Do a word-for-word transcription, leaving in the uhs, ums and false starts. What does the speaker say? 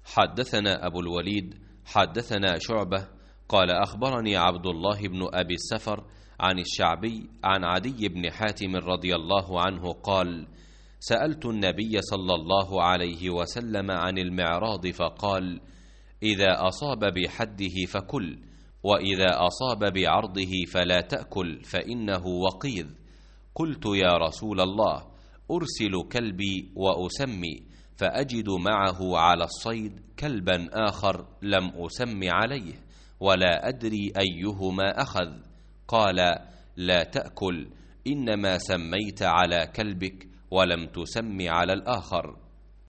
حدثنا أبو الوليد حدثنا شعبة قال أخبرني عبد الله بن أبي السفر عن الشعبي عن عدي بن حاتم رضي الله عنه قال: سألت النبي صلى الله عليه وسلم عن المعراض فقال: إذا أصاب بحده فكل، وإذا أصاب بعرضه فلا تأكل فإنه وقيذ. قلت: يا رسول الله، أرسل كلبي وأسمي، فأجد معه على الصيد كلبا آخر لم أسم عليه ولا أدري أيهما أخذ. قال: لا تأكل، إنما سميت على كلبك ولم تسم على الآخر.